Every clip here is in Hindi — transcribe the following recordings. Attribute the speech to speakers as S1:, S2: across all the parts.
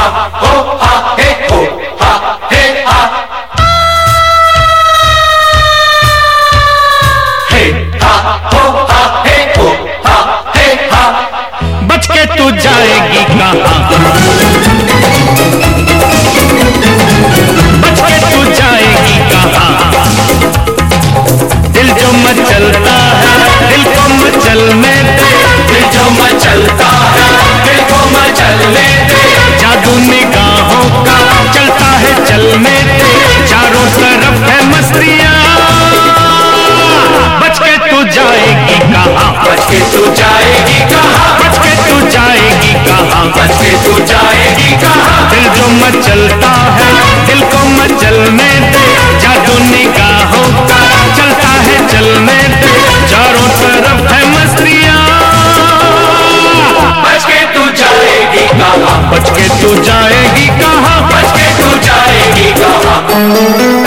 S1: बच के तू जाएगी कहाँ, बच के तू जाएगी कहाँ। दिल जो मचलता है दिल को मचलने दे, दिल जो मचलता है दिल को मचलने दे। जादू निगाहों का चलता है चलने दे, चारों तरफ है मस्तियाँ। बच के तू जाएगी कहाँ,
S2: बच के तू जाएगी कहाँ,
S1: बच के तू जाएगी कहाँ,
S2: बच के तू जाएगी कहाँ।
S1: दिल जो मचलता है दिल को मचलने दे, जादू निगाहों का चलता है चलने दे, चारों तरफ है मस्तियाँ।
S2: बच के तू जाएगी कहाँ,
S1: बच के तू जाएगी कहाँ,
S2: बच के तू जाएगी कहाँ।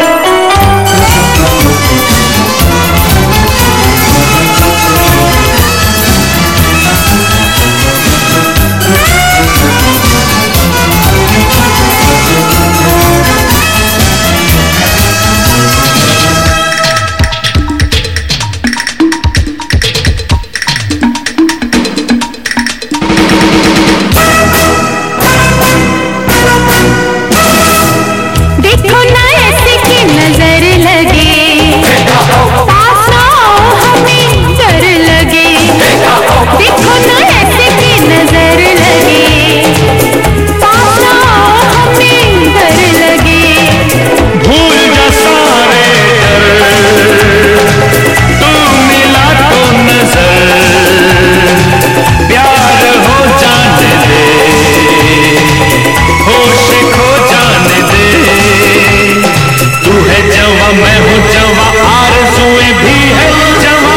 S1: मैं हूँ जवा, आरज़ुएं भी है जवा।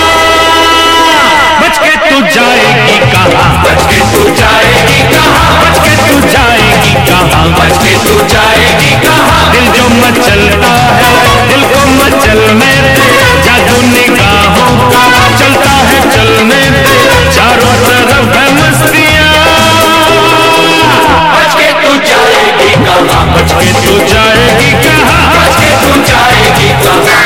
S1: बच के तू जाएगी कहाँ,
S2: बच के तू जाएगी कहाँ,
S1: बच के तू जाएगी कहाँ,
S2: बच के तू जाएगी कहाँ।
S1: दिल जो मचलता है दिल को मचलने दे, जादू निगाहों का चलता है चलने दे, चारों तरफ है मस्तियाँ।
S2: बच के तू जाएगी कहाँ,
S1: बच के तू जाएगी कहाँ,
S2: बच के तू जाएगी कहाँ।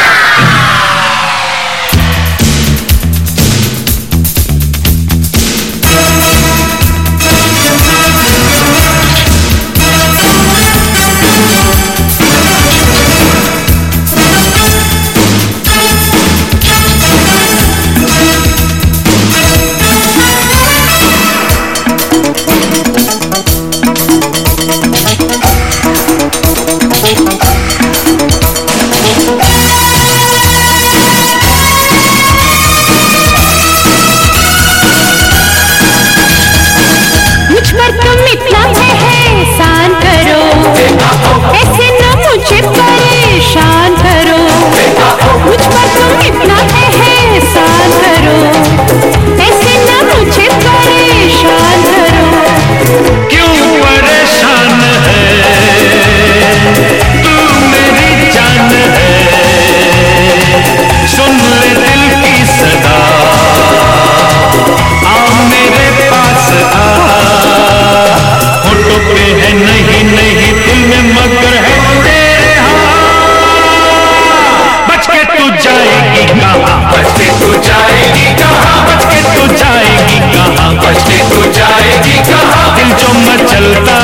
S1: दिल जो मचलता